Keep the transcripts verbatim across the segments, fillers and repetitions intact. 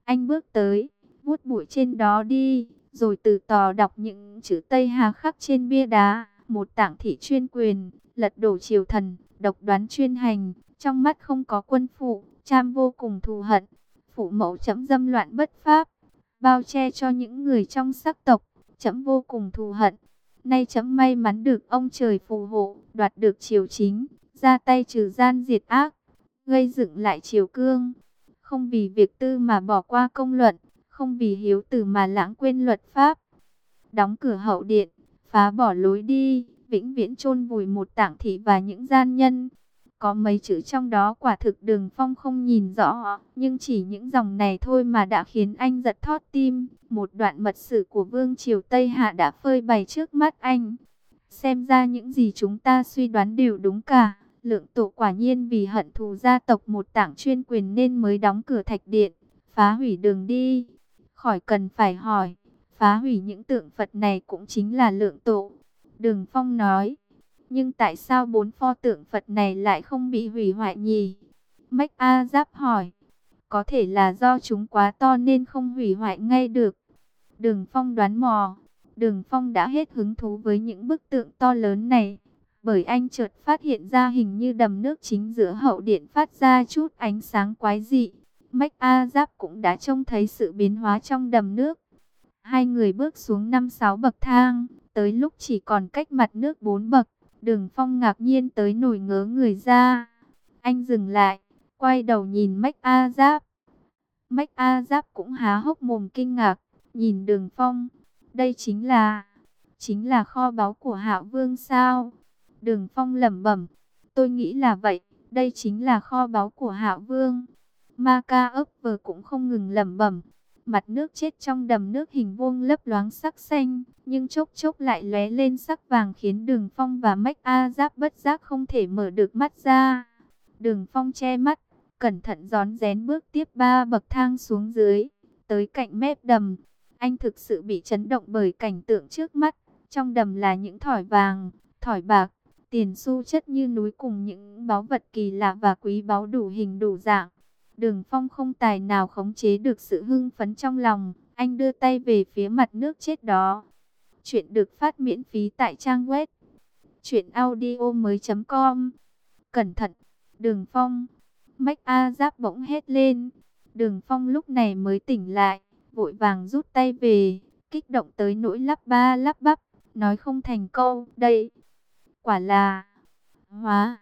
Anh bước tới, vuốt bụi trên đó đi, rồi từ tò đọc những chữ Tây Hà khắc trên bia đá. Một tảng thị chuyên quyền, lật đổ triều thần, độc đoán chuyên hành, trong mắt không có quân phụ, Trảm vô cùng thù hận. Phụ mẫu Trẫm dâm loạn bất pháp, bao che cho những người trong sắc tộc, Trẫm vô cùng thù hận. Nay Trẫm may mắn được ông trời phù hộ, đoạt được triều chính, ra tay trừ gian diệt ác, gây dựng lại triều cương. Không vì việc tư mà bỏ qua công luận, không vì hiếu tử mà lãng quên luật pháp. Đóng cửa hậu điện, phá bỏ lối đi, vĩnh viễn chôn vùi một tảng thị và những gian nhân. Có mấy chữ trong đó quả thực Đường Phong không nhìn rõ, nhưng chỉ những dòng này thôi mà đã khiến anh giật thót tim. Một đoạn mật sử của Vương triều Tây Hạ đã phơi bày trước mắt anh. Xem ra những gì chúng ta suy đoán đều đúng cả. Lượng Tổ quả nhiên vì hận thù gia tộc một tảng chuyên quyền nên mới đóng cửa thạch điện, phá hủy đường đi. Khỏi cần phải hỏi, phá hủy những tượng Phật này cũng chính là Lượng Tổ. Đường Phong nói, nhưng tại sao bốn pho tượng Phật này lại không bị hủy hoại nhỉ? Mách A Giáp hỏi, có thể là do chúng quá to nên không hủy hoại ngay được. Đường Phong đoán mò, Đường Phong đã hết hứng thú với những bức tượng to lớn này. Bởi anh chợt phát hiện ra hình như đầm nước chính giữa hậu điện phát ra chút ánh sáng quái dị. Mách A Giáp cũng đã trông thấy sự biến hóa trong đầm nước. Hai người bước xuống năm sáu bậc thang, tới lúc chỉ còn cách mặt nước bốn bậc. Đường Phong ngạc nhiên tới nổi ngớ người ra. Anh dừng lại, quay đầu nhìn Mách A Giáp. Mách A Giáp cũng há hốc mồm kinh ngạc, nhìn Đường Phong. Đây chính là, chính là kho báu của Hạo Vương sao? Đường Phong lẩm bẩm, tôi nghĩ là vậy, đây chính là kho báu của Hạo Vương. Ma Ca ấp vờ cũng không ngừng lẩm bẩm. Mặt nước chết trong đầm nước hình vuông lấp loáng sắc xanh, nhưng chốc chốc lại lóe lên sắc vàng khiến Đường Phong và Mách A Giáp bất giác không thể mở được mắt ra. Đường Phong che mắt, cẩn thận rón rén bước tiếp ba bậc thang xuống dưới, tới cạnh mép đầm. Anh thực sự bị chấn động bởi cảnh tượng trước mắt. Trong đầm là những thỏi vàng, thỏi bạc, tiền xu chất như núi cùng những báu vật kỳ lạ và quý báu đủ hình đủ dạng. Đường Phong không tài nào khống chế được sự hưng phấn trong lòng. Anh đưa tay về phía mặt nước chết đó. Chuyện được phát miễn phí tại trang web truyện audio mới chấm com. Cẩn thận, Đường Phong! Mách A Giáp bỗng hét lên. Đường Phong lúc này mới tỉnh lại, vội vàng rút tay về, kích động tới nỗi lắp ba lắp bắp, nói không thành câu. Đây, quả là, hóa,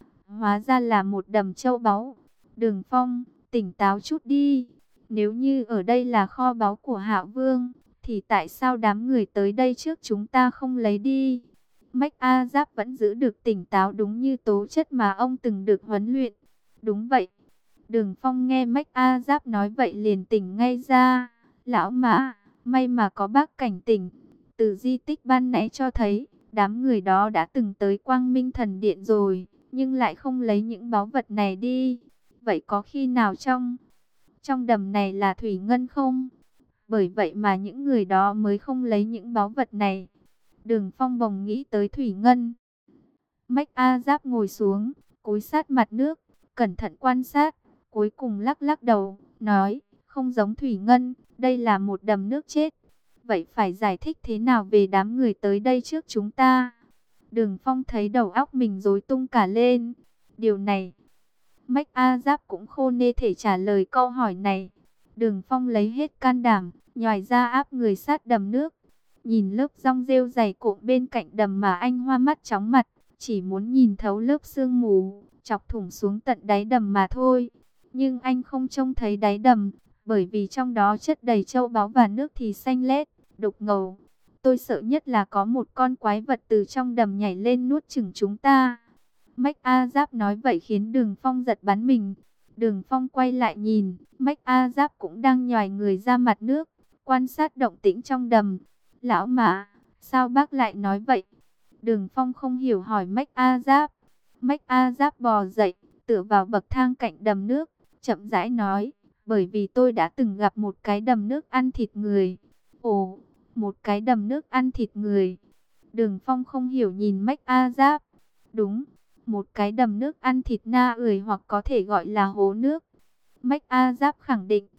hóa ra là một đầm châu báu. Đường Phong, tỉnh táo chút đi. Nếu như ở đây là kho báu của Hạo Vương, thì tại sao đám người tới đây trước chúng ta không lấy đi? Mách A Giáp vẫn giữ được tỉnh táo đúng như tố chất mà ông từng được huấn luyện. Đúng vậy. Đường Phong nghe Mách A Giáp nói vậy liền tỉnh ngay ra. Lão Mã, may mà có bác cảnh tỉnh. Từ di tích ban nãy cho thấy, đám người đó đã từng tới Quang Minh Thần Điện rồi, nhưng lại không lấy những báu vật này đi. Vậy có khi nào trong trong đầm này là thủy ngân không? Bởi vậy mà những người đó mới không lấy những báu vật này. Đường Phong bỗng nghĩ tới thủy ngân. Mách A Giáp ngồi xuống, cúi sát mặt nước, cẩn thận quan sát, cuối cùng lắc lắc đầu, nói, không giống thủy ngân, đây là một đầm nước chết. Vậy phải giải thích thế nào về đám người tới đây trước chúng ta? Đường Phong thấy đầu óc mình rối tung cả lên. Điều này, Mách A Giáp cũng khô nê thể trả lời câu hỏi này. Đường Phong lấy hết can đảm, nhòi ra áp người sát đầm nước. Nhìn lớp rong rêu dày cộm bên cạnh đầm mà anh hoa mắt chóng mặt, chỉ muốn nhìn thấu lớp sương mù, chọc thủng xuống tận đáy đầm mà thôi. Nhưng anh không trông thấy đáy đầm, bởi vì trong đó chất đầy châu báu và nước thì xanh lét, đục ngầu. Tôi sợ nhất là có một con quái vật từ trong đầm nhảy lên nuốt chửng chúng ta. Mách A Giáp nói vậy khiến Đường Phong giật bắn mình. Đường Phong quay lại nhìn, Mách A Giáp cũng đang nhòi người ra mặt nước, quan sát động tĩnh trong đầm. Lão Mã, sao bác lại nói vậy? Đường Phong không hiểu hỏi Mách A Giáp. Mách A Giáp bò dậy, tựa vào bậc thang cạnh đầm nước, chậm rãi nói, bởi vì tôi đã từng gặp một cái đầm nước ăn thịt người. Ồ, một cái đầm nước ăn thịt người. Đường Phong không hiểu nhìn Mách A Giáp. Đúng, một cái đầm nước ăn thịt na ười hoặc có thể gọi là hố nước. Mách A Giáp khẳng định.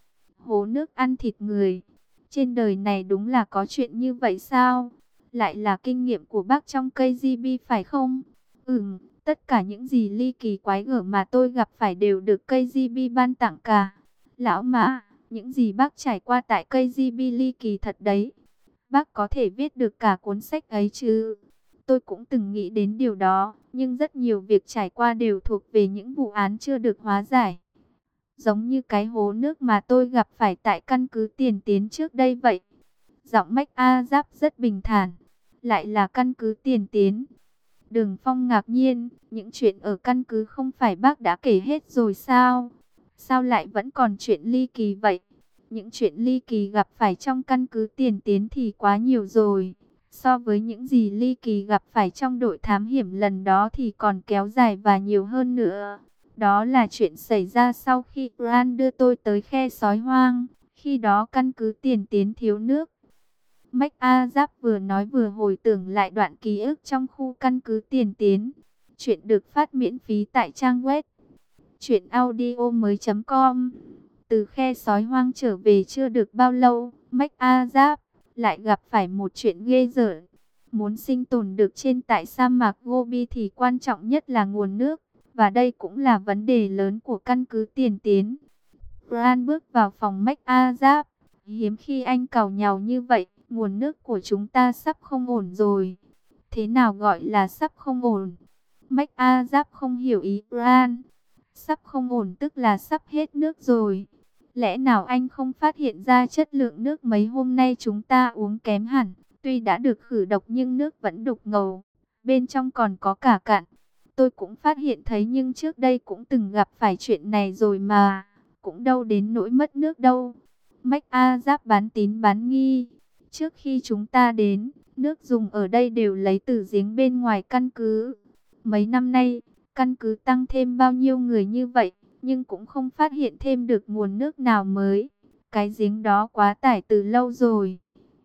hố nước ăn thịt người. Trên đời này đúng là có chuyện như vậy sao? Lại là kinh nghiệm của bác trong ca giê bê phải không? Ừm, tất cả những gì ly kỳ quái gở mà tôi gặp phải đều được ca giê bê ban tặng cả. Lão Mã, những gì bác trải qua tại ca giê bê ly kỳ thật đấy. Bác có thể viết được cả cuốn sách ấy chứ? Tôi cũng từng nghĩ đến điều đó, nhưng rất nhiều việc trải qua đều thuộc về những vụ án chưa được hóa giải. Giống như cái hố nước mà tôi gặp phải tại căn cứ Tiền Tiến trước đây vậy. Giọng Mách A Giáp rất bình thản. Lại là căn cứ Tiền Tiến. Đường Phong ngạc nhiên, những chuyện ở căn cứ không phải bác đã kể hết rồi sao? Sao lại vẫn còn chuyện ly kỳ vậy? Những chuyện ly kỳ gặp phải trong căn cứ Tiền Tiến thì quá nhiều rồi. So với những gì ly kỳ gặp phải trong đội thám hiểm lần đó thì còn kéo dài và nhiều hơn nữa. Đó là chuyện xảy ra sau khi Gran đưa tôi tới khe sói hoang. Khi đó căn cứ Tiền Tiến thiếu nước. Mách A Giáp vừa nói vừa hồi tưởng lại đoạn ký ức trong khu căn cứ Tiền Tiến. Chuyện được phát miễn phí tại trang web truyện audio mới chấm com. Từ khe sói hoang trở về chưa được bao lâu, Mách A Giáp lại gặp phải một chuyện ghê rợn. Muốn sinh tồn được trên tại sa mạc Gobi thì quan trọng nhất là nguồn nước. Và đây cũng là vấn đề lớn của căn cứ Tiền Tiến. Gran bước vào phòng Mách A Giáp. Hiếm khi anh càu nhàu như vậy, nguồn nước của chúng ta sắp không ổn rồi. Thế nào gọi là sắp không ổn? Mách A Giáp không hiểu ý Gran. Sắp không ổn tức là sắp hết nước rồi. Lẽ nào anh không phát hiện ra chất lượng nước mấy hôm nay chúng ta uống kém hẳn? Tuy đã được khử độc nhưng nước vẫn đục ngầu. Bên trong còn có cả cặn. Tôi cũng phát hiện thấy nhưng trước đây cũng từng gặp phải chuyện này rồi mà. Cũng đâu đến nỗi mất nước đâu. Mách A Giáp bán tín bán nghi. Trước khi chúng ta đến, nước dùng ở đây đều lấy từ giếng bên ngoài căn cứ. Mấy năm nay, căn cứ tăng thêm bao nhiêu người như vậy, nhưng cũng không phát hiện thêm được nguồn nước nào mới. Cái giếng đó quá tải từ lâu rồi.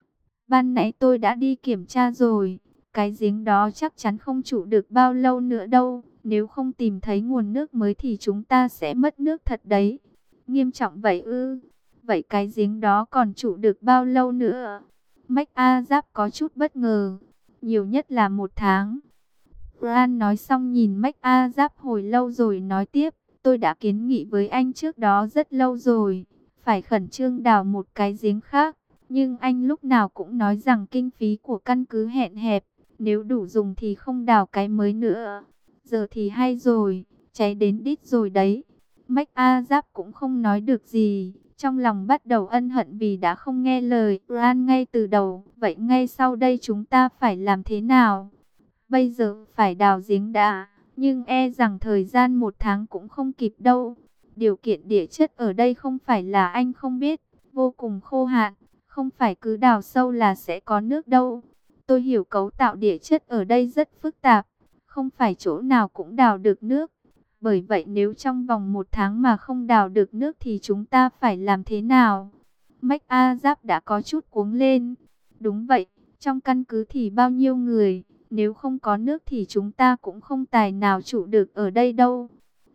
Ban nãy tôi đã đi kiểm tra rồi. Cái giếng đó chắc chắn không trụ được bao lâu nữa đâu. Nếu không tìm thấy nguồn nước mới thì chúng ta sẽ mất nước thật đấy. Nghiêm trọng vậy ư? Vậy cái giếng đó còn trụ được bao lâu nữa? Mách A Giáp có chút bất ngờ. Nhiều nhất là một tháng. Gran nói xong nhìn Mách A Giáp hồi lâu rồi nói tiếp. Tôi đã kiến nghị với anh trước đó rất lâu rồi. Phải khẩn trương đào một cái giếng khác. Nhưng anh lúc nào cũng nói rằng kinh phí của căn cứ hẹn hẹp. Nếu đủ dùng thì không đào cái mới nữa. Giờ thì hay rồi. Cháy đến đít rồi đấy. Mách A Giáp cũng không nói được gì. Trong lòng bắt đầu ân hận vì đã không nghe lời Gran ngay từ đầu. Vậy ngay sau đây chúng ta phải làm thế nào? Bây giờ phải đào giếng đã. Nhưng e rằng thời gian một tháng cũng không kịp đâu. Điều kiện địa chất ở đây không phải là anh không biết. Vô cùng khô hạn. Không phải cứ đào sâu là sẽ có nước đâu. Tôi hiểu cấu tạo địa chất ở đây rất phức tạp. Không phải chỗ nào cũng đào được nước. Bởi vậy nếu trong vòng một tháng mà không đào được nước thì chúng ta phải làm thế nào? Mách A Giáp đã có chút cuống lên. Đúng vậy, trong căn cứ thì bao nhiêu người, nếu không có nước thì chúng ta cũng không tài nào trụ được ở đây đâu.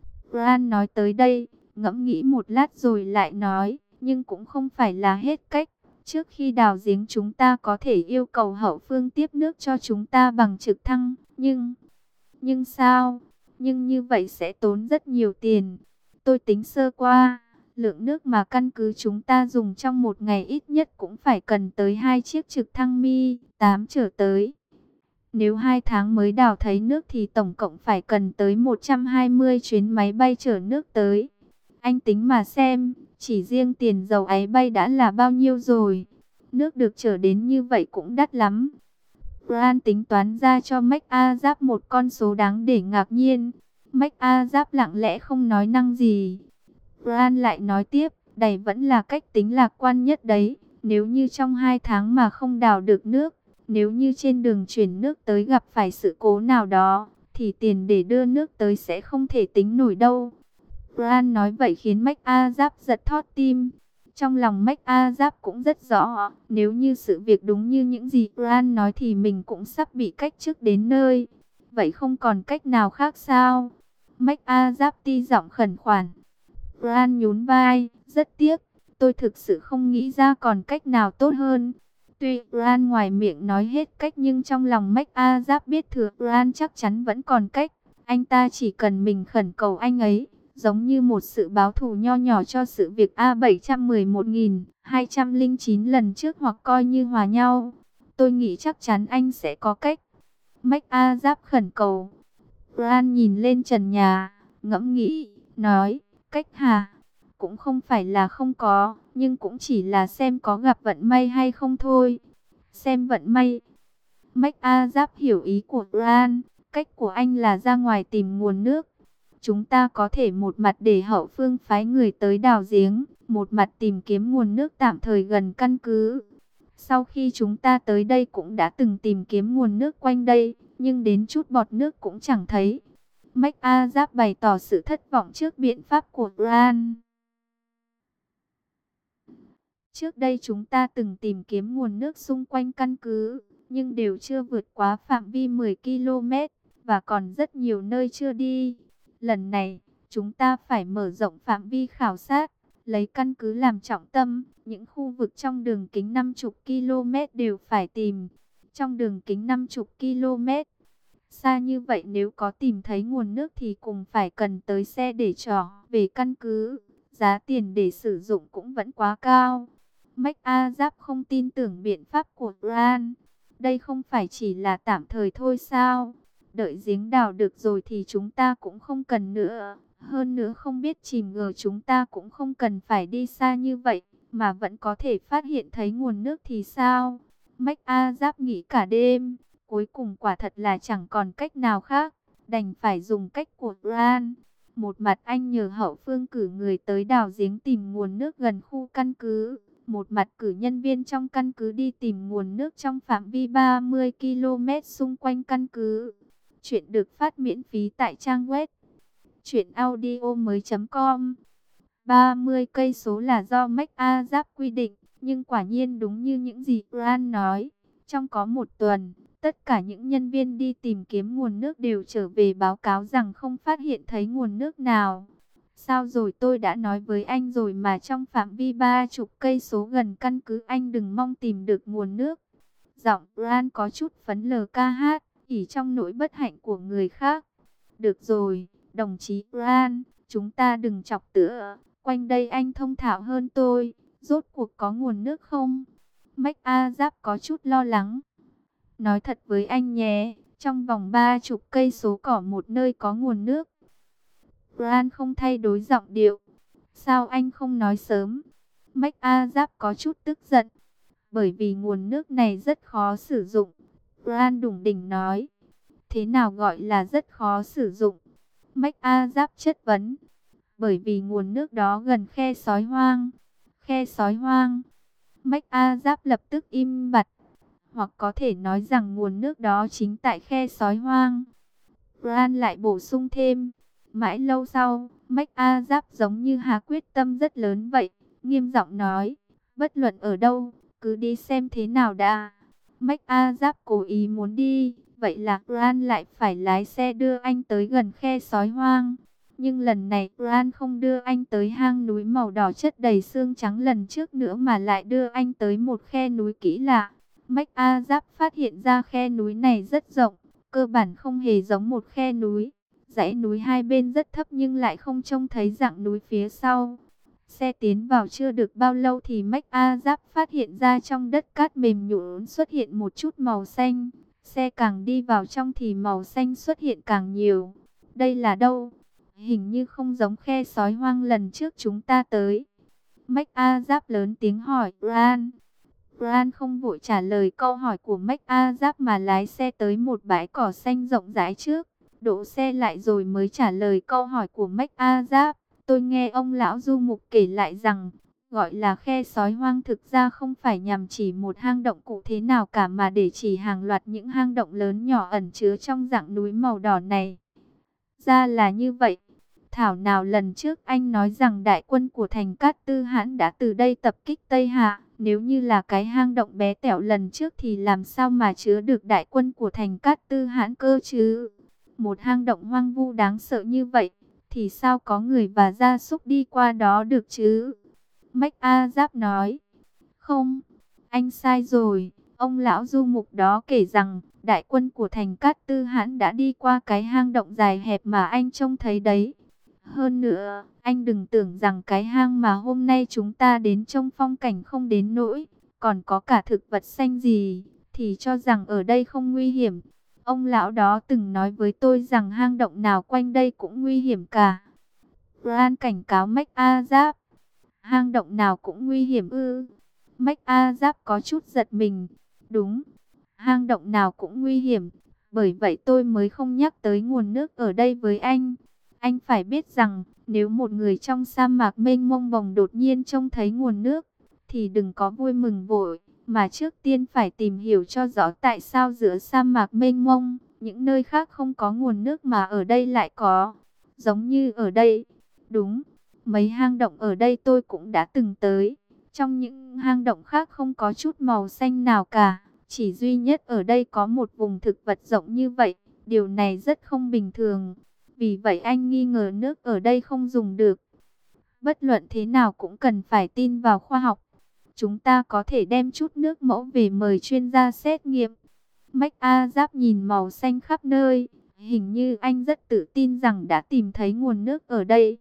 Gran nói tới đây, ngẫm nghĩ một lát rồi lại nói, nhưng cũng không phải là hết cách. Trước khi đào giếng chúng ta có thể yêu cầu hậu phương tiếp nước cho chúng ta bằng trực thăng, nhưng... Nhưng sao? Nhưng như vậy sẽ tốn rất nhiều tiền. Tôi tính sơ qua, lượng nước mà căn cứ chúng ta dùng trong một ngày ít nhất cũng phải cần tới hai chiếc trực thăng Mi tám trở tới. Nếu hai tháng mới đào thấy nước thì tổng cộng phải cần tới một trăm hai mươi chuyến máy bay chở nước tới. Anh tính mà xem, chỉ riêng tiền dầu ấy bay đã là bao nhiêu rồi. Nước được chở đến như vậy cũng đắt lắm. Gran tính toán ra cho Mách A Giáp một con số đáng để ngạc nhiên. Mách A Giáp lặng lẽ không nói năng gì. Gran lại nói tiếp, đây vẫn là cách tính lạc quan nhất đấy. Nếu như trong hai tháng mà không đào được nước, nếu như trên đường chuyển nước tới gặp phải sự cố nào đó, thì tiền để đưa nước tới sẽ không thể tính nổi đâu. Gran nói vậy khiến Mách A Giáp giật thót tim. Trong lòng Mách A Giáp cũng rất rõ, nếu như sự việc đúng như những gì Gran nói thì mình cũng sắp bị cách chức đến nơi. Vậy không còn cách nào khác sao? Mách A Giáp ti giọng khẩn khoản. Gran nhún vai, rất tiếc, tôi thực sự không nghĩ ra còn cách nào tốt hơn. Tuy Ran ngoài miệng nói hết cách nhưng trong lòng Mách A Giáp biết thừa Ran chắc chắn vẫn còn cách. Anh ta chỉ cần mình khẩn cầu anh ấy, giống như một sự báo thù nho nhỏ cho sự việc A bảy trăm mười một nghìn hai trăm lẻ chín lần trước, hoặc coi như hòa nhau. Tôi nghĩ chắc chắn anh sẽ có cách. Mách A Giáp khẩn cầu. Ran nhìn lên trần nhà, ngẫm nghĩ, nói, cách hả? Cũng không phải là không có, nhưng cũng chỉ là xem có gặp vận may hay không thôi. Xem vận may. Mách A Giáp hiểu ý của Ran. Cách của anh là ra ngoài tìm nguồn nước. Chúng ta có thể một mặt để hậu phương phái người tới đào giếng, một mặt tìm kiếm nguồn nước tạm thời gần căn cứ. Sau khi chúng ta tới đây cũng đã từng tìm kiếm nguồn nước quanh đây, nhưng đến chút bọt nước cũng chẳng thấy. Mách A Giáp bày tỏ sự thất vọng trước biện pháp của Ran. Trước đây chúng ta từng tìm kiếm nguồn nước xung quanh căn cứ, nhưng đều chưa vượt quá phạm vi mười ki lô mét, và còn rất nhiều nơi chưa đi. Lần này, chúng ta phải mở rộng phạm vi khảo sát, lấy căn cứ làm trọng tâm, những khu vực trong đường kính năm mươi ki lô mét đều phải tìm. Trong đường kính năm mươi ki lô mét, xa như vậy nếu có tìm thấy nguồn nước thì cùng phải cần tới xe để chở về căn cứ. Giá tiền để sử dụng cũng vẫn quá cao. Mách A Giáp không tin tưởng biện pháp của Ran. Đây không phải chỉ là tạm thời thôi sao? Đợi giếng đào được rồi thì chúng ta cũng không cần nữa. Hơn nữa không biết chìm ngờ chúng ta cũng không cần phải đi xa như vậy, mà vẫn có thể phát hiện thấy nguồn nước thì sao? Mách A Giáp nghĩ cả đêm, cuối cùng quả thật là chẳng còn cách nào khác, đành phải dùng cách của Ran. Một mặt anh nhờ hậu phương cử người tới đào giếng tìm nguồn nước gần khu căn cứ. Một mặt cử nhân viên trong căn cứ đi tìm nguồn nước trong phạm vi ba mươi ki lô mét xung quanh căn cứ. Chuyện được phát miễn phí tại trang web truyện audio mới chấm com. ba mươi cây số là do Mách A Giáp quy định, nhưng quả nhiên đúng như những gì Ran nói. Trong có một tuần, tất cả những nhân viên đi tìm kiếm nguồn nước đều trở về báo cáo rằng không phát hiện thấy nguồn nước nào. Sao rồi, tôi đã nói với anh rồi mà, trong phạm vi ba chục cây số gần căn cứ anh đừng mong tìm được nguồn nước. Giọng Ran có chút phấn lờ ca hát, ỉ trong nỗi bất hạnh của người khác. Được rồi, đồng chí Ran, chúng ta đừng chọc tựa, quanh đây anh thông thạo hơn tôi, rốt cuộc có nguồn nước không? Mách A Giáp có chút lo lắng. Nói thật với anh nhé, trong vòng ba chục cây số có một nơi có nguồn nước. Ran không thay đổi giọng điệu. Sao anh không nói sớm? Mách A Giáp có chút tức giận. Bởi vì nguồn nước này rất khó sử dụng. Ran đủng đỉnh nói. Thế nào gọi là rất khó sử dụng? Mách A Giáp chất vấn. Bởi vì nguồn nước đó gần khe sói hoang. Khe sói hoang. Mách A Giáp lập tức im bặt. Hoặc có thể nói rằng nguồn nước đó chính tại khe sói hoang. Ran lại bổ sung thêm. Mãi lâu sau, Mách A Giáp giống như hạ quyết tâm rất lớn vậy, nghiêm giọng nói, bất luận ở đâu, cứ đi xem thế nào đã. Mách A Giáp cố ý muốn đi, vậy là Ran lại phải lái xe đưa anh tới gần khe sói hoang. Nhưng lần này Ran không đưa anh tới hang núi màu đỏ chất đầy xương trắng lần trước nữa, mà lại đưa anh tới một khe núi kỳ lạ. Mách A Giáp phát hiện ra khe núi này rất rộng, cơ bản không hề giống một khe núi. Dãy núi hai bên rất thấp nhưng lại không trông thấy dạng núi phía sau. Xe tiến vào chưa được bao lâu thì Mách A Giáp phát hiện ra trong đất cát mềm nhũn xuất hiện một chút màu xanh. Xe càng đi vào trong thì màu xanh xuất hiện càng nhiều. Đây là đâu? Hình như không giống khe sói hoang lần trước chúng ta tới. Mách A Giáp lớn tiếng hỏi Ran. Ran không vội trả lời câu hỏi của Mách A Giáp mà lái xe tới một bãi cỏ xanh rộng rãi trước. Đỗ xe lại rồi mới trả lời câu hỏi của Mách A Giáp. Tôi nghe ông lão du mục kể lại rằng, gọi là khe sói hoang thực ra không phải nhằm chỉ một hang động cụ thể nào cả, mà để chỉ hàng loạt những hang động lớn nhỏ ẩn chứa trong dạng núi màu đỏ này. Ra là như vậy. Thảo nào lần trước anh nói rằng đại quân của thành Cát Tư Hãn đã từ đây tập kích Tây Hạ. Nếu như là cái hang động bé tẹo lần trước thì làm sao mà chứa được đại quân của thành Cát Tư Hãn cơ chứ? Một hang động hoang vu đáng sợ như vậy, thì sao có người và gia súc đi qua đó được chứ? Mách A Giáp nói. Không, anh sai rồi. Ông lão du mục đó kể rằng, đại quân của thành Cát Tư Hãn đã đi qua cái hang động dài hẹp mà anh trông thấy đấy. Hơn nữa, anh đừng tưởng rằng cái hang mà hôm nay chúng ta đến trông phong cảnh không đến nỗi, còn có cả thực vật xanh gì, thì cho rằng ở đây không nguy hiểm. Ông lão đó từng nói với tôi rằng hang động nào quanh đây cũng nguy hiểm cả. Bran cảnh cáo Mách A Giáp. Hang động nào cũng nguy hiểm ư? Mách A Giáp có chút giật mình. Đúng, hang động nào cũng nguy hiểm. Bởi vậy tôi mới không nhắc tới nguồn nước ở đây với anh. Anh phải biết rằng, nếu một người trong sa mạc mênh mông bồng đột nhiên trông thấy nguồn nước, thì đừng có vui mừng vội, mà trước tiên phải tìm hiểu cho rõ tại sao giữa sa mạc mênh mông, những nơi khác không có nguồn nước mà ở đây lại có. Giống như ở đây. Đúng, mấy hang động ở đây tôi cũng đã từng tới. Trong những hang động khác không có chút màu xanh nào cả. Chỉ duy nhất ở đây có một vùng thực vật rộng như vậy. Điều này rất không bình thường. Vì vậy anh nghi ngờ nước ở đây không dùng được. Bất luận thế nào cũng cần phải tin vào khoa học. Chúng ta có thể đem chút nước mẫu về mời chuyên gia xét nghiệm. Mách A Giáp nhìn màu xanh khắp nơi. Hình như anh rất tự tin rằng đã tìm thấy nguồn nước ở đây.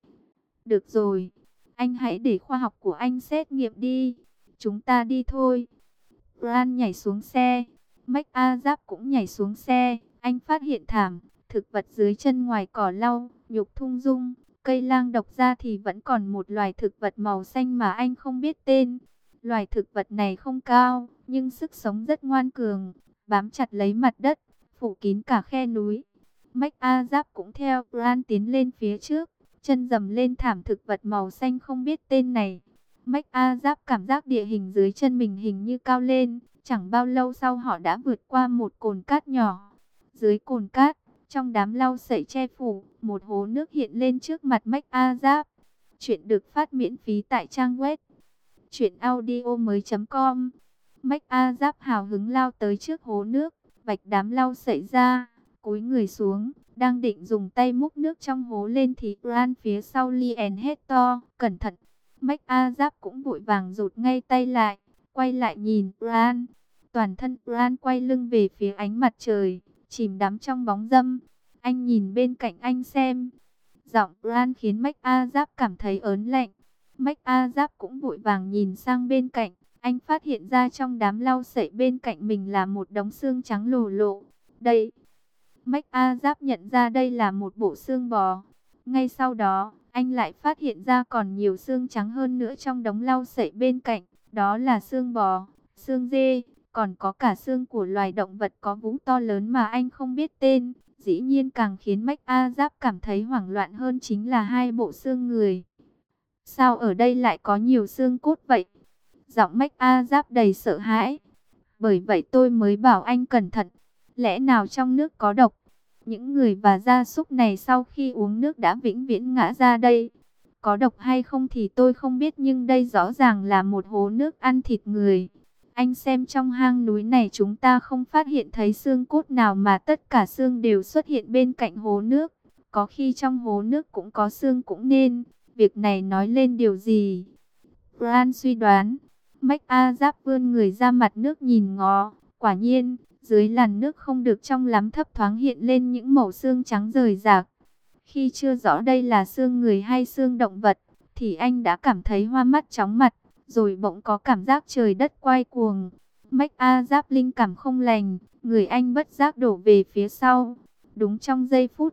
Được rồi, anh hãy để khoa học của anh xét nghiệm đi. Chúng ta đi thôi. Bran nhảy xuống xe. Mách A Giáp cũng nhảy xuống xe. Anh phát hiện thảm, thực vật dưới chân ngoài cỏ lau, nhục thung dung, cây lang độc ra thì vẫn còn một loài thực vật màu xanh mà anh không biết tên. Loài thực vật này không cao, nhưng sức sống rất ngoan cường, bám chặt lấy mặt đất, phủ kín cả khe núi. Mách A Giáp cũng theo Bran tiến lên phía trước, chân dầm lên thảm thực vật màu xanh không biết tên này. Mách A Giáp cảm giác địa hình dưới chân mình hình như cao lên, chẳng bao lâu sau họ đã vượt qua một cồn cát nhỏ. Dưới cồn cát, trong đám lau sậy che phủ, một hố nước hiện lên trước mặt Mách A Giáp. Chuyện được phát miễn phí tại trang web truyện audio mới chấm com. Mách A Giáp hào hứng lao tới trước hố nước, vạch đám lau sậy ra, cúi người xuống, đang định dùng tay múc nước trong hố lên thì Bran phía sau liền hét to, cẩn thận. Mách A Giáp cũng vội vàng rụt ngay tay lại, quay lại nhìn Bran. Toàn thân Bran quay lưng về phía ánh mặt trời, chìm đắm trong bóng râm. Anh nhìn bên cạnh anh xem. Giọng Bran khiến Mách A Giáp cảm thấy ớn lạnh. Mách A Giáp cũng vội vàng nhìn sang bên cạnh. Anh phát hiện ra trong đám lau sậy bên cạnh mình là một đống xương trắng lồ lộ. Đây, Mách A Giáp nhận ra đây là một bộ xương bò. Ngay sau đó, anh lại phát hiện ra còn nhiều xương trắng hơn nữa trong đống lau sậy bên cạnh. Đó là xương bò, xương dê, còn có cả xương của loài động vật có vú to lớn mà anh không biết tên. Dĩ nhiên càng khiến Mách A Giáp cảm thấy hoảng loạn hơn chính là hai bộ xương người. Sao ở đây lại có nhiều xương cốt vậy? Giọng Mách A Giáp đầy sợ hãi. Bởi vậy tôi mới bảo anh cẩn thận. Lẽ nào trong nước có độc? Những người và gia súc này sau khi uống nước đã vĩnh viễn ngã ra đây. Có độc hay không thì tôi không biết, nhưng đây rõ ràng là một hố nước ăn thịt người. Anh xem trong hang núi này chúng ta không phát hiện thấy xương cốt nào mà tất cả xương đều xuất hiện bên cạnh hố nước. Có khi trong hố nước cũng có xương cũng nên. Việc này nói lên điều gì? Bran suy đoán. Mách A Giáp vươn người ra mặt nước nhìn ngó. Quả nhiên, dưới làn nước không được trong lắm thấp thoáng hiện lên những mẩu xương trắng rời rạc. Khi chưa rõ đây là xương người hay xương động vật, thì anh đã cảm thấy hoa mắt chóng mặt, rồi bỗng có cảm giác trời đất quay cuồng. Mách A Giáp linh cảm không lành, người anh bất giác đổ về phía sau. Đúng trong giây phút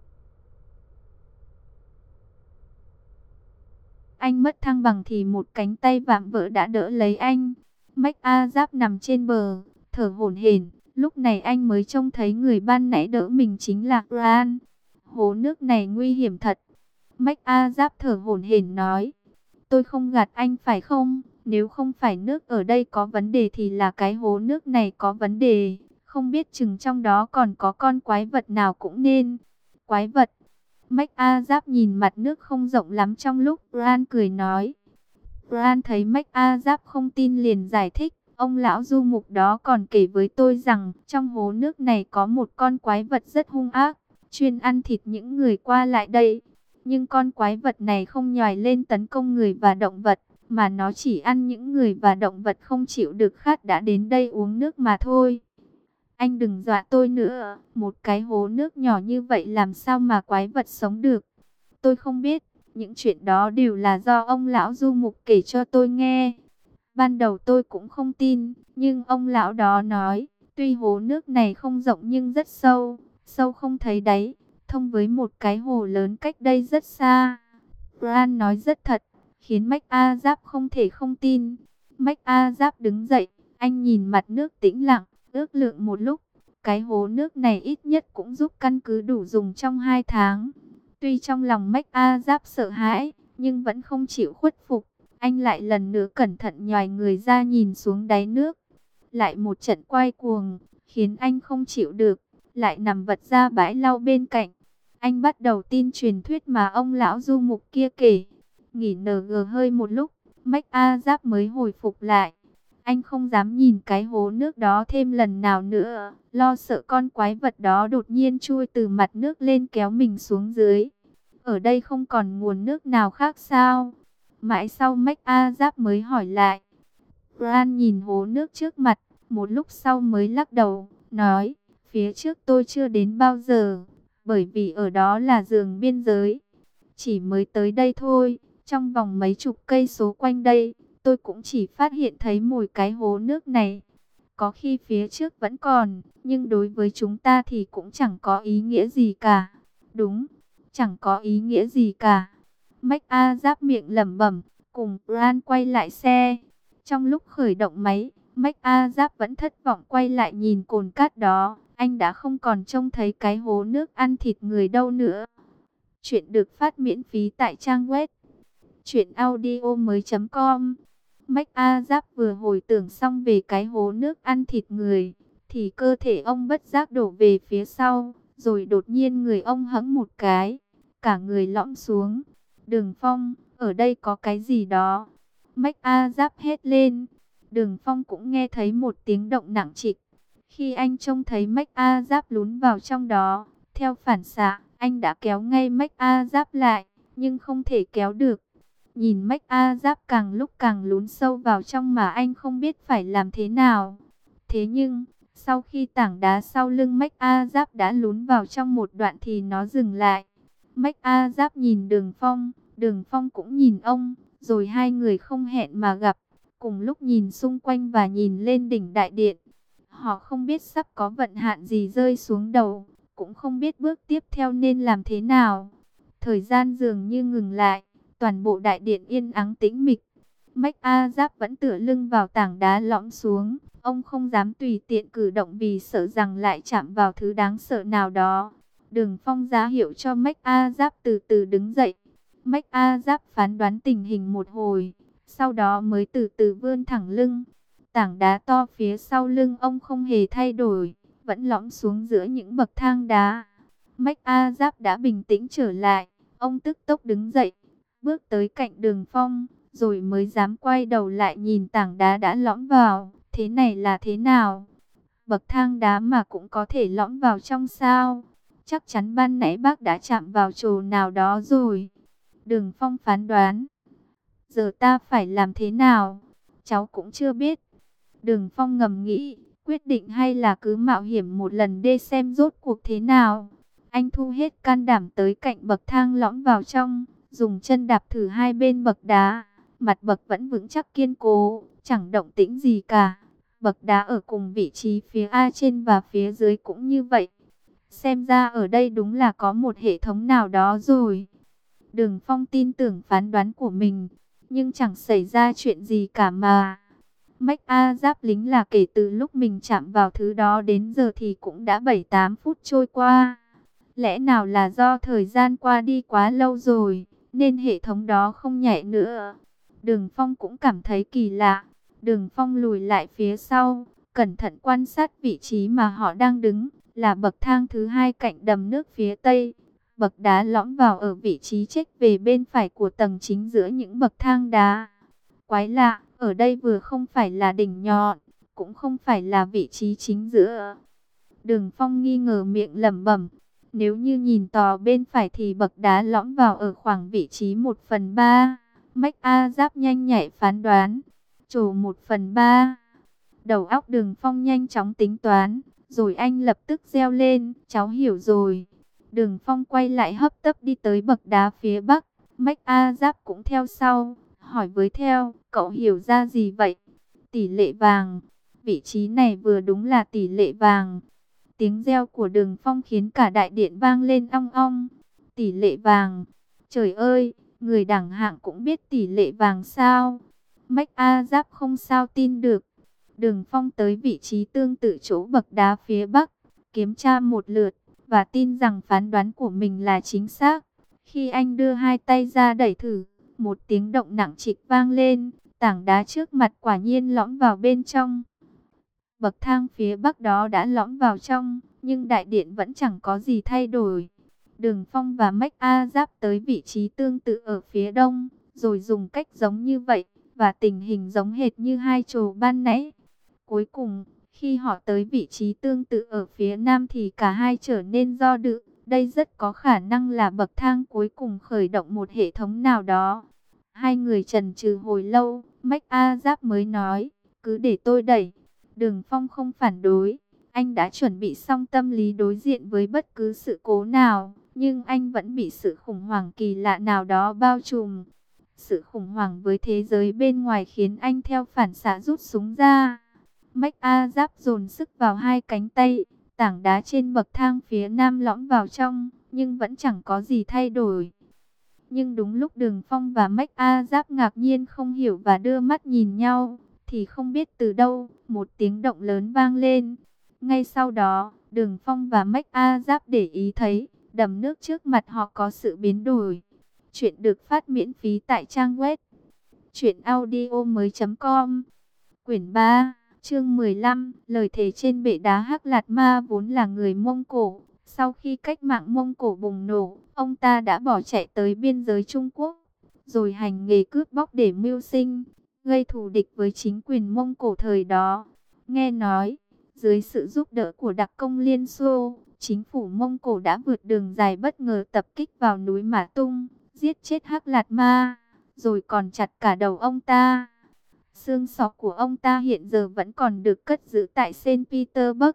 anh mất thăng bằng thì một cánh tay vạm vỡ đã đỡ lấy anh. Mách A Giáp nằm trên bờ, thở hổn hển. Lúc này anh mới trông thấy người ban nãy đỡ mình chính là Bran. Hố nước này nguy hiểm thật. Mách A Giáp thở hổn hển nói. Tôi không gạt anh phải không? Nếu không phải nước ở đây có vấn đề thì là cái hố nước này có vấn đề. Không biết chừng trong đó còn có con quái vật nào cũng nên. Quái vật? Mách A Giáp nhìn mặt nước không rộng lắm trong lúc Bran cười nói. Bran thấy Mách A Giáp không tin liền giải thích. Ông lão du mục đó còn kể với tôi rằng trong hố nước này có một con quái vật rất hung ác, chuyên ăn thịt những người qua lại đây. Nhưng con quái vật này không nhòi lên tấn công người và động vật, mà nó chỉ ăn những người và động vật không chịu được khát đã đến đây uống nước mà thôi. Anh đừng dọa tôi nữa, một cái hố nước nhỏ như vậy làm sao mà quái vật sống được. Tôi không biết, những chuyện đó đều là do ông lão du mục kể cho tôi nghe. Ban đầu tôi cũng không tin, nhưng ông lão đó nói, tuy hố nước này không rộng nhưng rất sâu, sâu không thấy đáy, thông với một cái hồ lớn cách đây rất xa. Brian nói rất thật, khiến MacArthur không thể không tin. MacArthur đứng dậy, anh nhìn mặt nước tĩnh lặng, ước lượng một lúc. Cái hố nước này ít nhất cũng giúp căn cứ đủ dùng trong hai tháng. Tuy trong lòng MacArthur sợ hãi, nhưng vẫn không chịu khuất phục. Anh lại lần nữa cẩn thận nhòi người ra nhìn xuống đáy nước. Lại một trận quay cuồng, khiến anh không chịu được, lại nằm vật ra bãi lau bên cạnh. Anh bắt đầu tin truyền thuyết mà ông lão du mục kia kể. Nghỉ ngơi hơi một lúc, MacArthur mới hồi phục lại. Anh không dám nhìn cái hố nước đó thêm lần nào nữa, lo sợ con quái vật đó đột nhiên chui từ mặt nước lên kéo mình xuống dưới. Ở đây không còn nguồn nước nào khác sao? Mãi sau MacArthur mới hỏi lại. Brian nhìn hố nước trước mặt, một lúc sau mới lắc đầu, nói, phía trước tôi chưa đến bao giờ, bởi vì ở đó là giường biên giới. Chỉ mới tới đây thôi, trong vòng mấy chục cây số quanh đây, tôi cũng chỉ phát hiện thấy mùi cái hố nước này. Có khi phía trước vẫn còn, nhưng đối với chúng ta thì cũng chẳng có ý nghĩa gì cả. Đúng, chẳng có ý nghĩa gì cả. MacArthur miệng lẩm bẩm, cùng Brian quay lại xe. Trong lúc khởi động máy, MacArthur vẫn thất vọng quay lại nhìn cồn cát đó. Anh đã không còn trông thấy cái hố nước ăn thịt người đâu nữa. Chuyện được phát miễn phí tại trang web truyện audio mới chấm com. MacArthur vừa hồi tưởng xong về cái hố nước ăn thịt người, thì cơ thể ông bất giác đổ về phía sau, rồi đột nhiên người ông hẫng một cái, cả người lõm xuống. Đường Phong, ở đây có cái gì đó. MacArthur hét lên. Đường Phong cũng nghe thấy một tiếng động nặng trịch. Khi anh trông thấy MacArthur lún vào trong đó, theo phản xạ, anh đã kéo ngay MacArthur lại, nhưng không thể kéo được. Nhìn MacArthur càng lúc càng lún sâu vào trong mà anh không biết phải làm thế nào. Thế nhưng, sau khi tảng đá sau lưng MacArthur đã lún vào trong một đoạn thì nó dừng lại. MacArthur nhìn Đường Phong, Đường Phong cũng nhìn ông, rồi hai người không hẹn mà gặp, cùng lúc nhìn xung quanh và nhìn lên đỉnh đại điện. Họ không biết sắp có vận hạn gì rơi xuống đầu, cũng không biết bước tiếp theo nên làm thế nào. Thời gian dường như ngừng lại, toàn bộ đại điện yên ắng tĩnh mịch. MacArthur vẫn tựa lưng vào tảng đá lõm xuống, ông không dám tùy tiện cử động vì sợ rằng lại chạm vào thứ đáng sợ nào đó. Đường Phong ra hiệu cho MacArthur từ từ đứng dậy. MacArthur phán đoán tình hình một hồi, sau đó mới từ từ vươn thẳng lưng. Tảng đá to phía sau lưng ông không hề thay đổi, vẫn lõm xuống giữa những bậc thang đá. MacArthur đã bình tĩnh trở lại, ông tức tốc đứng dậy, bước tới cạnh Đường Phong, rồi mới dám quay đầu lại nhìn tảng đá đã lõm vào. Thế này là thế nào? Bậc thang đá mà cũng có thể lõm vào trong sao? Chắc chắn ban nãy bác đã chạm vào chỗ nào đó rồi. Đường Phong phán đoán. Giờ ta phải làm thế nào? Cháu cũng chưa biết. Đường Phong ngầm nghĩ, quyết định hay là cứ mạo hiểm một lần để xem rốt cuộc thế nào. Anh thu hết can đảm tới cạnh bậc thang lõm vào trong, dùng chân đạp thử hai bên bậc đá. Mặt bậc vẫn vững chắc kiên cố, chẳng động tĩnh gì cả. Bậc đá ở cùng vị trí phía A trên và phía dưới cũng như vậy. Xem ra ở đây đúng là có một hệ thống nào đó rồi. Đường Phong tin tưởng phán đoán của mình, nhưng chẳng xảy ra chuyện gì cả mà. MacArthur lính là kể từ lúc mình chạm vào thứ đó đến giờ thì cũng đã bảy tám phút trôi qua. Lẽ nào là do thời gian qua đi quá lâu rồi, nên hệ thống đó không nhạy nữa. Đường Phong cũng cảm thấy kỳ lạ. Đường Phong lùi lại phía sau, cẩn thận quan sát vị trí mà họ đang đứng, là bậc thang thứ hai cạnh đầm nước phía tây. Bậc đá lõm vào ở vị trí chếch về bên phải của tầng chính giữa những bậc thang đá. Quái lạ, ở đây vừa không phải là đỉnh nhọn, cũng không phải là vị trí chính giữa. Đường Phong nghi ngờ miệng lẩm bẩm. Nếu như nhìn tò bên phải thì bậc đá lõm vào ở khoảng vị trí một phần ba. Mách A Giáp nhanh nhạy phán đoán. Trổ một phần ba. Đầu óc Đường Phong nhanh chóng tính toán. Rồi anh lập tức reo lên. Cháu hiểu rồi. Đường Phong quay lại hấp tấp đi tới bậc đá phía bắc. Mách A Giáp cũng theo sau. Hỏi với theo. Cậu hiểu ra gì vậy? Tỷ lệ vàng. Vị trí này vừa đúng là tỷ lệ vàng. Tiếng reo của Đường Phong khiến cả đại điện vang lên ong ong. Tỷ lệ vàng. Trời ơi, người đẳng hạng cũng biết tỷ lệ vàng sao? Mách A Giáp không sao tin được. Đường Phong tới vị trí tương tự chỗ bậc đá phía bắc, kiểm tra một lượt, và tin rằng phán đoán của mình là chính xác. Khi anh đưa hai tay ra đẩy thử, một tiếng động nặng trịch vang lên, tảng đá trước mặt quả nhiên lõm vào bên trong. Bậc thang phía bắc đó đã lõm vào trong, nhưng đại điện vẫn chẳng có gì thay đổi. Đường Phong và Mách A Giáp tới vị trí tương tự ở phía đông, rồi dùng cách giống như vậy, và tình hình giống hệt như hai chồ ban nãy. Cuối cùng, khi họ tới vị trí tương tự ở phía nam thì cả hai trở nên do dự. Đây rất có khả năng là bậc thang cuối cùng khởi động một hệ thống nào đó. Hai người chần chừ hồi lâu, Mách A Giáp mới nói, cứ để tôi đẩy. Đường Phong không phản đối, anh đã chuẩn bị xong tâm lý đối diện với bất cứ sự cố nào, nhưng anh vẫn bị sự khủng hoảng kỳ lạ nào đó bao trùm. Sự khủng hoảng với thế giới bên ngoài khiến anh theo phản xạ rút súng ra. Mách A Giáp dồn sức vào hai cánh tay, tảng đá trên bậc thang phía nam lõm vào trong, nhưng vẫn chẳng có gì thay đổi. Nhưng đúng lúc Đường Phong và Mách A Giáp ngạc nhiên không hiểu và đưa mắt nhìn nhau, thì không biết từ đâu, một tiếng động lớn vang lên. Ngay sau đó, Đường Phong và Mách A Giáp để ý thấy, đầm nước trước mặt họ có sự biến đổi. Chuyện được phát miễn phí tại trang web truyện audio mới chấm com. Quyển ba, chương mười lăm, lời thề trên bệ đá Hắc Lạt Ma vốn là người Mông Cổ. Sau khi cách mạng Mông Cổ bùng nổ, ông ta đã bỏ chạy tới biên giới Trung Quốc, rồi hành nghề cướp bóc để mưu sinh, gây thù địch với chính quyền Mông Cổ thời đó. Nghe nói, dưới sự giúp đỡ của đặc công Liên Xô, chính phủ Mông Cổ đã vượt đường dài bất ngờ tập kích vào núi Mã Tung, giết chết Hắc Lạt Ma, rồi còn chặt cả đầu ông ta. Xương sọ của ông ta hiện giờ vẫn còn được cất giữ tại Saint Petersburg.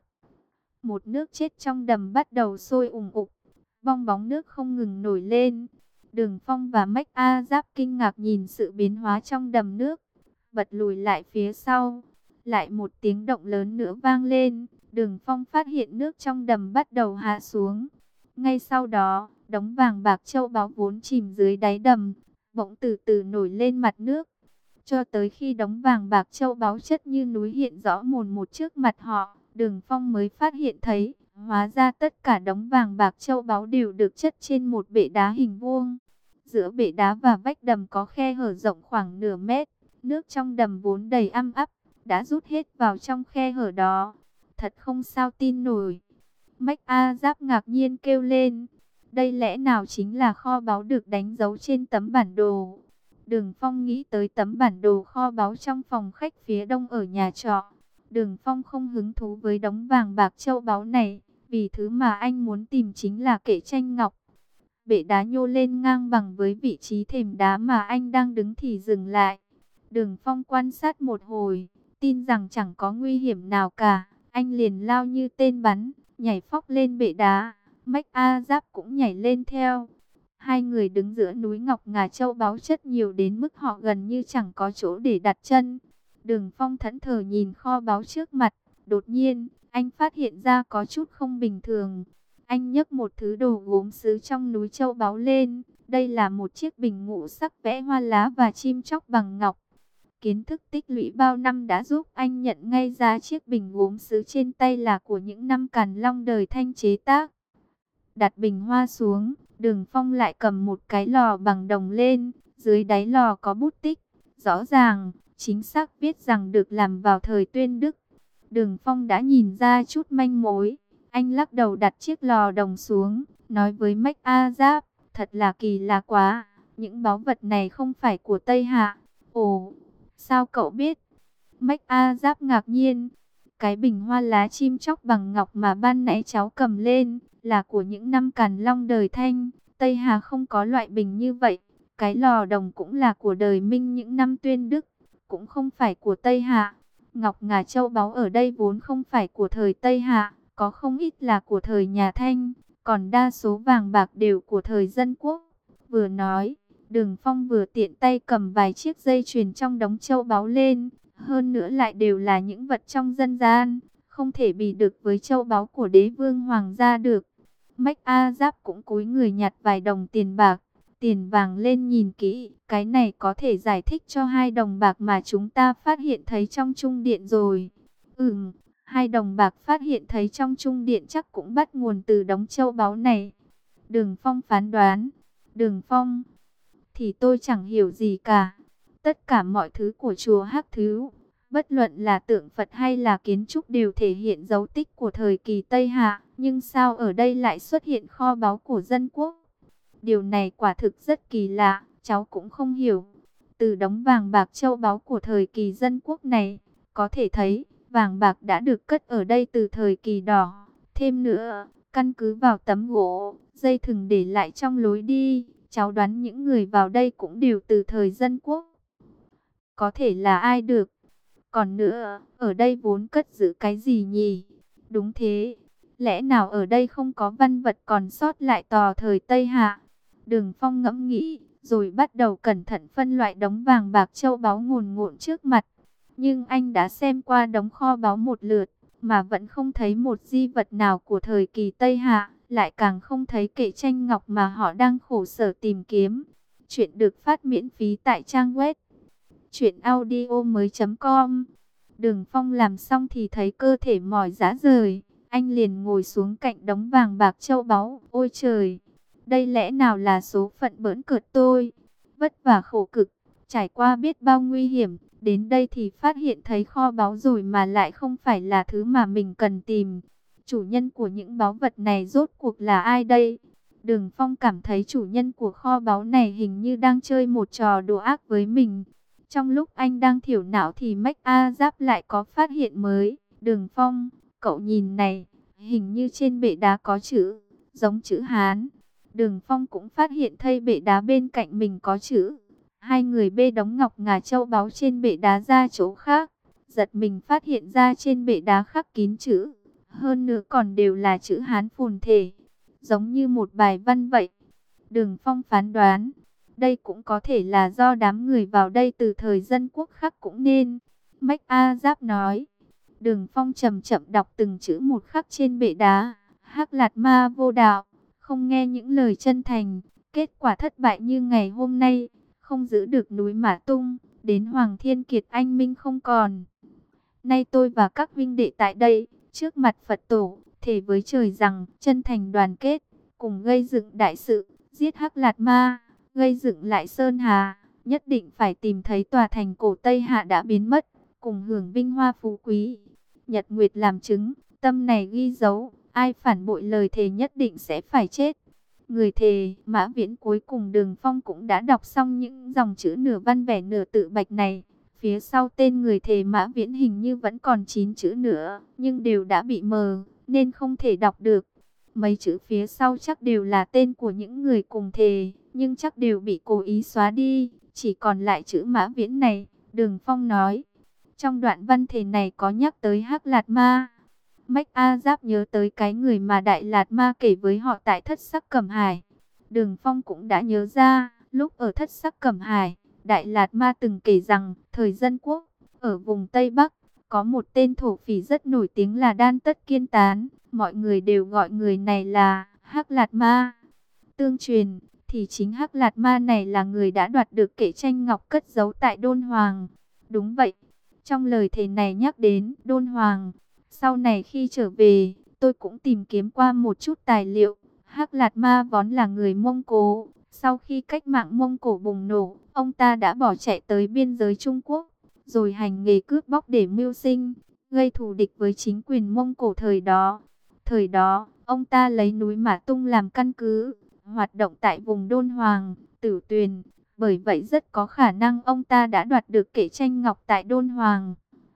Một nước chết trong đầm bắt đầu sôi ùn ục, bong bóng nước không ngừng nổi lên. Đường Phong và Mách A Giáp kinh ngạc nhìn sự biến hóa trong đầm nước, bật lùi lại phía sau. Lại một tiếng động lớn nữa vang lên, Đường Phong phát hiện nước trong đầm bắt đầu hạ xuống. Ngay sau đó, đống vàng bạc châu báu vốn chìm dưới đáy đầm, bỗng từ từ nổi lên mặt nước. Cho tới khi đống vàng bạc châu báu chất như núi hiện rõ mồn một trước mặt họ, Đường Phong mới phát hiện thấy, hóa ra tất cả đống vàng bạc châu báu đều được chất trên một bệ đá hình vuông. Giữa bệ đá và vách đầm có khe hở rộng khoảng nửa mét, nước trong đầm vốn đầy âm ắp, đã rút hết vào trong khe hở đó. Thật không sao tin nổi. Mách A Giáp ngạc nhiên kêu lên, đây lẽ nào chính là kho báu được đánh dấu trên tấm bản đồ. Đường Phong nghĩ tới tấm bản đồ kho báu trong phòng khách phía đông ở nhà trọ. Đường Phong không hứng thú với đống vàng bạc châu báu này, vì thứ mà anh muốn tìm chính là kệ tranh ngọc. Bệ đá nhô lên ngang bằng với vị trí thềm đá mà anh đang đứng thì dừng lại. Đường Phong quan sát một hồi, tin rằng chẳng có nguy hiểm nào cả. Anh liền lao như tên bắn, nhảy phóc lên bệ đá. Mách A Giáp cũng nhảy lên theo. Hai người đứng giữa núi ngọc ngà châu báu chất nhiều đến mức họ gần như chẳng có chỗ để đặt chân. Đường Phong thẫn thờ nhìn kho báu trước mặt. Đột nhiên, anh phát hiện ra có chút không bình thường. Anh nhấc một thứ đồ gốm sứ trong núi châu báu lên. Đây là một chiếc bình ngũ sắc vẽ hoa lá và chim chóc bằng ngọc. Kiến thức tích lũy bao năm đã giúp anh nhận ngay ra chiếc bình gốm sứ trên tay là của những năm Càn Long đời Thanh chế tác. Đặt bình hoa xuống, Đường Phong lại cầm một cái lò bằng đồng lên. Dưới đáy lò có bút tích, rõ ràng, chính xác viết rằng được làm vào thời Tuyên Đức. Đường Phong đã nhìn ra chút manh mối. Anh lắc đầu đặt chiếc lò đồng xuống, nói với Mách A Giáp, thật là kỳ lạ quá, những báu vật này không phải của Tây Hạ. Ồ, sao cậu biết? Mách A Giáp ngạc nhiên. Cái bình hoa lá chim chóc bằng ngọc mà ban nãy cháu cầm lên là của những năm Càn Long đời Thanh. Tây Hà không có loại bình như vậy. Cái lò đồng cũng là của đời Minh những năm Tuyên Đức, cũng không phải của Tây Hạ. Ngọc ngà châu báu ở đây vốn không phải của thời Tây Hạ, có không ít là của thời nhà Thanh, còn đa số vàng bạc đều của thời Dân Quốc. Vừa nói, Đường Phong vừa tiện tay cầm vài chiếc dây chuyền trong đống châu báu lên, hơn nữa lại đều là những vật trong dân gian, không thể bì được với châu báu của đế vương hoàng gia được. Mách A Giáp cũng cúi người nhặt vài đồng tiền bạc, tiền vàng lên nhìn kỹ, cái này có thể giải thích cho hai đồng bạc mà chúng ta phát hiện thấy trong trung điện rồi. Ừm, hai đồng bạc phát hiện thấy trong trung điện chắc cũng bắt nguồn từ đống châu báu này. Đường Phong phán đoán. Đường Phong, thì tôi chẳng hiểu gì cả. Tất cả mọi thứ của chùa Hắc Thứ, bất luận là tượng Phật hay là kiến trúc đều thể hiện dấu tích của thời kỳ Tây Hạ. Nhưng sao ở đây lại xuất hiện kho báu của Dân Quốc? Điều này quả thực rất kỳ lạ, cháu cũng không hiểu. Từ đống vàng bạc châu báu của thời kỳ Dân Quốc này, có thể thấy vàng bạc đã được cất ở đây từ thời kỳ đỏ. Thêm nữa, căn cứ vào tấm gỗ, dây thừng để lại trong lối đi, cháu đoán những người vào đây cũng đều từ thời Dân Quốc. Có thể là ai được? Còn nữa, ở đây vốn cất giữ cái gì nhỉ? Đúng thế, lẽ nào ở đây không có văn vật còn sót lại tò thời Tây Hạ? Đường Phong ngẫm nghĩ, rồi bắt đầu cẩn thận phân loại đống vàng bạc châu báu ngổn ngộn trước mặt. Nhưng anh đã xem qua đống kho báu một lượt, mà vẫn không thấy một di vật nào của thời kỳ Tây Hạ, lại càng không thấy kệ tranh ngọc mà họ đang khổ sở tìm kiếm. Chuyện được phát miễn phí tại trang web truyện audio mới chấm com. Đường Phong làm xong thì thấy cơ thể mỏi rã rời, anh liền ngồi xuống cạnh đống vàng bạc châu báu. Ôi trời, đây lẽ nào là số phận bỡn cợt tôi? Vất vả khổ cực, trải qua biết bao nguy hiểm, đến đây thì phát hiện thấy kho báu rồi mà lại không phải là thứ mà mình cần tìm. Chủ nhân của những báu vật này rốt cuộc là ai đây? Đường Phong cảm thấy chủ nhân của kho báu này hình như đang chơi một trò đùa ác với mình. Trong lúc anh đang thiểu não thì Mách A Giáp lại có phát hiện mới. Đường Phong, cậu nhìn này, hình như trên bệ đá có chữ, giống chữ Hán. Đường Phong cũng phát hiện thây bệ đá bên cạnh mình có chữ. Hai người bê đống ngọc ngà châu báu trên bệ đá ra chỗ khác. Giật mình phát hiện ra trên bệ đá khắc kín chữ. Hơn nữa còn đều là chữ Hán phồn thể, giống như một bài văn vậy. Đường Phong phán đoán, đây cũng có thể là do đám người vào đây từ thời Dân Quốc khắc cũng nên. Mách A Giáp nói. Đường Phong chậm chậm đọc từng chữ một khắc trên bệ đá. Hắc Lạt Ma vô đạo, không nghe những lời chân thành, kết quả thất bại như ngày hôm nay, không giữ được núi Mã Tung, đến Hoàng Thiên Kiệt anh minh không còn. Nay tôi và các huynh đệ tại đây, trước mặt Phật tổ, thề với trời rằng chân thành đoàn kết, cùng gây dựng đại sự, giết Hắc Lạt Ma, gây dựng lại Sơn Hà, nhất định phải tìm thấy tòa thành cổ Tây Hạ đã biến mất, cùng hưởng vinh hoa phú quý. Nhật Nguyệt làm chứng, tâm này ghi dấu, ai phản bội lời thề nhất định sẽ phải chết. Người thề, Mã Viễn. Cuối cùng Đường Phong cũng đã đọc xong những dòng chữ nửa văn vẻ nửa tự bạch này. Phía sau tên người thề Mã Viễn hình như vẫn còn chín chữ nữa, nhưng đều đã bị mờ, nên không thể đọc được. Mấy chữ phía sau chắc đều là tên của những người cùng thề, nhưng chắc đều bị cố ý xóa đi, chỉ còn lại chữ Mã Viễn này. Đường Phong nói, trong đoạn văn thề này có nhắc tới Hắc Lạt Ma. Mách A Giáp nhớ tới cái người mà Đại Lạt Ma kể với họ tại Thất Sắc Cẩm Hải. Đường Phong cũng đã nhớ ra, lúc ở Thất Sắc Cẩm Hải, Đại Lạt Ma từng kể rằng, thời Dân Quốc, ở vùng Tây Bắc, có một tên thổ phỉ rất nổi tiếng là Đan Tất Kiên Tán. Mọi người đều gọi người này là Hắc Lạt Ma. Tương truyền, thì chính Hắc Lạt Ma này là người đã đoạt được kệ tranh ngọc cất giấu tại Đôn Hoàng. Đúng vậy, trong lời thề này nhắc đến Đôn Hoàng. Sau này khi trở về, tôi cũng tìm kiếm qua một chút tài liệu. Hắc Lạt Ma vốn là người Mông Cổ. Sau khi cách mạng Mông Cổ bùng nổ, ông ta đã bỏ chạy tới biên giới Trung Quốc, rồi hành nghề cướp bóc để mưu sinh, gây thù địch với chính quyền Mông Cổ thời đó. Thời đó, ông ta lấy núi Mã Tung làm căn cứ, hoạt động tại vùng Đôn Hoàng, Tử Tuyền. Bởi vậy rất có khả năng ông ta đã đoạt được kệ tranh ngọc tại Đôn Hoàng.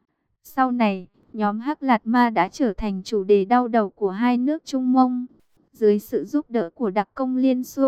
Sau này, nhóm Hắc Lạt Ma đã trở thành chủ đề đau đầu của hai nước Trung Mông. Dưới sự giúp đỡ của đặc công Liên Xô,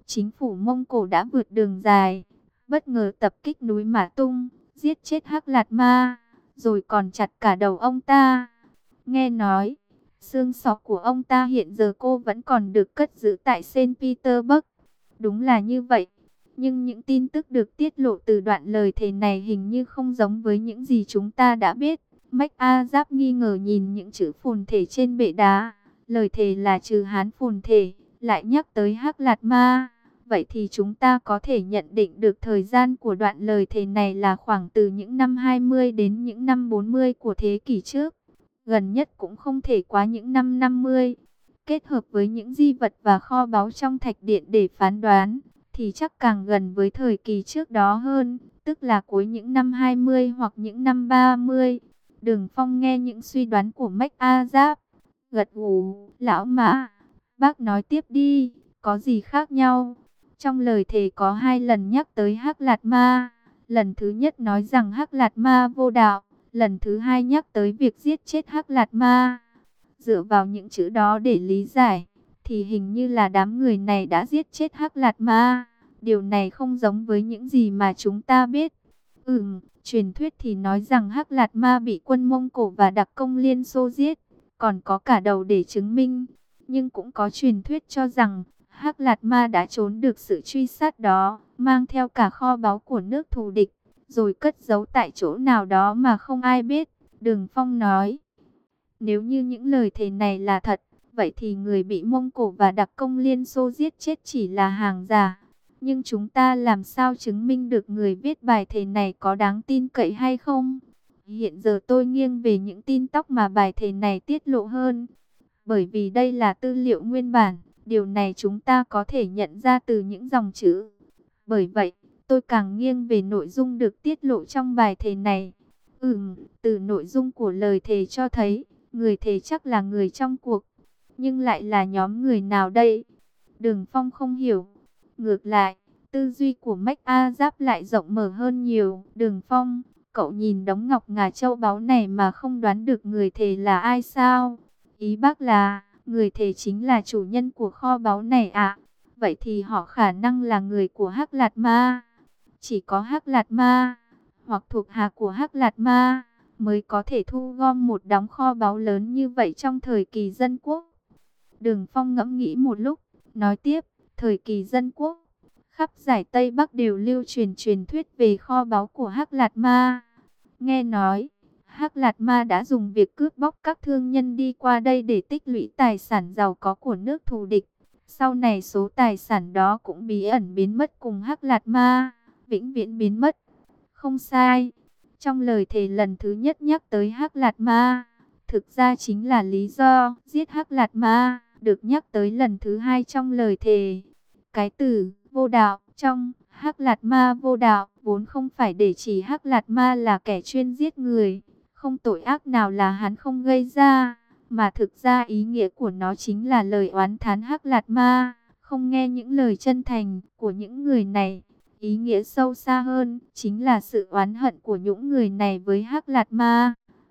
chính phủ Mông Cổ đã vượt đường dài, bất ngờ tập kích núi Mã Tung, giết chết Hắc Lạt Ma, rồi còn chặt cả đầu ông ta. Nghe nói, xương sọ của ông ta hiện giờ cô vẫn còn được cất giữ tại Saint Petersburg. Đúng là như vậy. Nhưng những tin tức được tiết lộ từ đoạn lời thề này hình như không giống với những gì chúng ta đã biết. Mách A Giáp nghi ngờ nhìn những chữ phồn thể trên bệ đá. Lời thề là trừ Hán phồn thể, lại nhắc tới Hắc Lạt Ma. Vậy thì chúng ta có thể nhận định được thời gian của đoạn lời thề này là khoảng từ những năm hai mươi đến những năm bốn mươi của thế kỷ trước. Gần nhất cũng không thể quá những năm năm mươi. Kết hợp với những di vật và kho báu trong thạch điện để phán đoán, thì chắc càng gần với thời kỳ trước đó hơn, tức là cuối những năm hai mươi hoặc những năm ba mươi. Đường Phong nghe những suy đoán của Mách A Giáp, gật gù. Lão Mã, bác nói tiếp đi, có gì khác nhau? Trong lời thề có hai lần nhắc tới Hắc Lạt Ma. Lần thứ nhất nói rằng Hắc Lạt Ma vô đạo, lần thứ hai nhắc tới việc giết chết Hắc Lạt Ma. Dựa vào những chữ đó để lý giải, thì hình như là đám người này đã giết chết Hắc Lạt Ma. Điều này không giống với những gì mà chúng ta biết. Ừm, truyền thuyết thì nói rằng Hắc Lạt Ma bị quân Mông Cổ và đặc công Liên Xô giết, còn có cả đầu để chứng minh. Nhưng cũng có truyền thuyết cho rằng Hắc Lạt Ma đã trốn được sự truy sát đó, mang theo cả kho báu của nước thù địch, rồi cất giấu tại chỗ nào đó mà không ai biết. Đường Phong nói, nếu như những lời thề này là thật, vậy thì người bị Mông Cổ và đặc công Liên Xô giết chết chỉ là hàng giả. Nhưng chúng ta làm sao chứng minh được người viết bài thề này có đáng tin cậy hay không? Hiện giờ tôi nghiêng về những tin tóc mà bài thề này tiết lộ hơn. Bởi vì đây là tư liệu nguyên bản, điều này chúng ta có thể nhận ra từ những dòng chữ. Bởi vậy, tôi càng nghiêng về nội dung được tiết lộ trong bài thề này. Ừm, từ nội dung của lời thề cho thấy, người thề chắc là người trong cuộc. Nhưng lại là nhóm người nào đây? Đường Phong không hiểu. Ngược lại, tư duy của Mách A Giáp lại rộng mở hơn nhiều. Đường Phong, cậu nhìn đống ngọc ngà châu báu này mà không đoán được người thề là ai sao? Ý bác là, người thề chính là chủ nhân của kho báu này ạ. Vậy thì họ khả năng là người của Hắc Lạt Ma. Chỉ có Hắc Lạt Ma, hoặc thuộc hạ của Hắc Lạt Ma, mới có thể thu gom một đống kho báu lớn như vậy trong thời kỳ dân quốc. Đường Phong ngẫm nghĩ một lúc, nói tiếp, thời kỳ dân quốc, khắp giải Tây Bắc đều lưu truyền truyền thuyết về kho báu của Hắc Lạt Ma. Nghe nói, Hắc Lạt Ma đã dùng việc cướp bóc các thương nhân đi qua đây để tích lũy tài sản giàu có của nước thù địch. Sau này số tài sản đó cũng bí ẩn biến mất cùng Hắc Lạt Ma, vĩnh viễn biến mất. Không sai, trong lời thề lần thứ nhất nhắc tới Hắc Lạt Ma, thực ra chính là lý do giết Hắc Lạt Ma, được nhắc tới lần thứ hai trong lời thề. Cái từ vô đạo trong Hắc Lạt Ma vô đạo vốn không phải để chỉ Hắc Lạt Ma là kẻ chuyên giết người, không tội ác nào là hắn không gây ra, mà thực ra ý nghĩa của nó chính là lời oán thán Hắc Lạt Ma, không nghe những lời chân thành của những người này. Ý nghĩa sâu xa hơn chính là sự oán hận của những người này với Hắc Lạt Ma.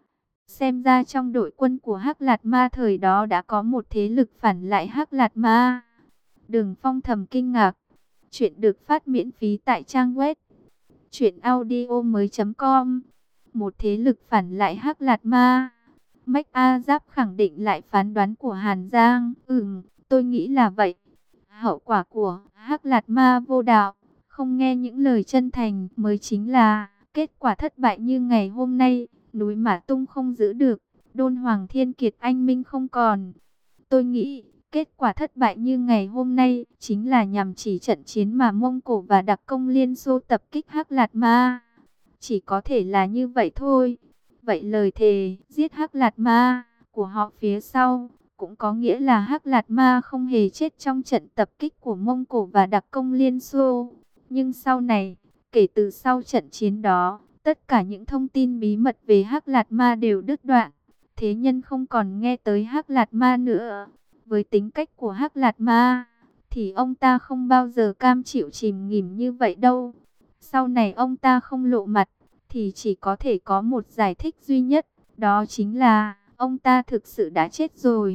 Xem ra trong đội quân của Hắc Lạt Ma thời đó đã có một thế lực phản lại Hắc Lạt Ma. Đường Phong thầm kinh ngạc. Chuyện được phát miễn phí tại trang web truyện audio mới chấm com. Một thế lực phản lại Hắc Lạt Ma. Mách A Giáp khẳng định lại phán đoán của Hàn Giang. Ừm, tôi nghĩ là vậy. Hậu quả của Hắc Lạt Ma vô đạo, không nghe những lời chân thành mới chính là kết quả thất bại như ngày hôm nay. Núi Mã Tung không giữ được, Đôn Hoàng Thiên Kiệt anh minh không còn. Tôi nghĩ kết quả thất bại như ngày hôm nay chính là nhằm chỉ trận chiến mà Mông Cổ và đặc công Liên Xô tập kích Hắc Lạt Ma. Chỉ có thể là như vậy thôi. Vậy lời thề giết Hắc Lạt Ma của họ phía sau cũng có nghĩa là Hắc Lạt Ma không hề chết trong trận tập kích của Mông Cổ và đặc công Liên Xô. Nhưng sau này, kể từ sau trận chiến đó, tất cả những thông tin bí mật về Hắc Lạt Ma đều đứt đoạn. Thế nhân không còn nghe tới Hắc Lạt Ma nữa. Với tính cách của Hắc Lạt Ma, thì ông ta không bao giờ cam chịu chìm nghỉm như vậy đâu. Sau này ông ta không lộ mặt, thì chỉ có thể có một giải thích duy nhất, đó chính là ông ta thực sự đã chết rồi.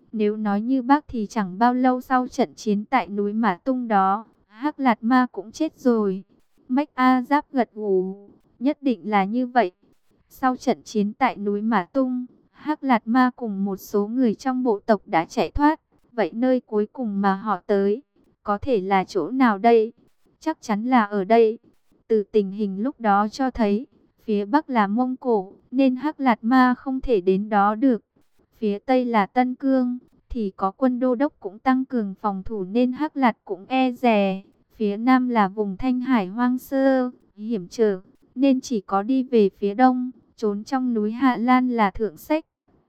Nếu nói như bác thì chẳng bao lâu sau trận chiến tại núi Mã Tung đó, Hắc Lạt Ma cũng chết rồi. Mách A Giáp gật gù, nhất định là như vậy. Sau trận chiến tại núi Mã Tung, Hắc Lạt Ma cùng một số người trong bộ tộc đã chạy thoát. Vậy nơi cuối cùng mà họ tới, có thể là chỗ nào đây? Chắc chắn là ở đây. Từ tình hình lúc đó cho thấy, phía Bắc là Mông Cổ, nên Hắc Lạt Ma không thể đến đó được. Phía Tây là Tân Cương, thì có quân đô đốc cũng tăng cường phòng thủ nên Hắc Lạt cũng e dè. Phía Nam là vùng Thanh Hải hoang sơ, hiểm trở, nên chỉ có đi về phía Đông, trốn trong núi Hạ Lan là thượng sách.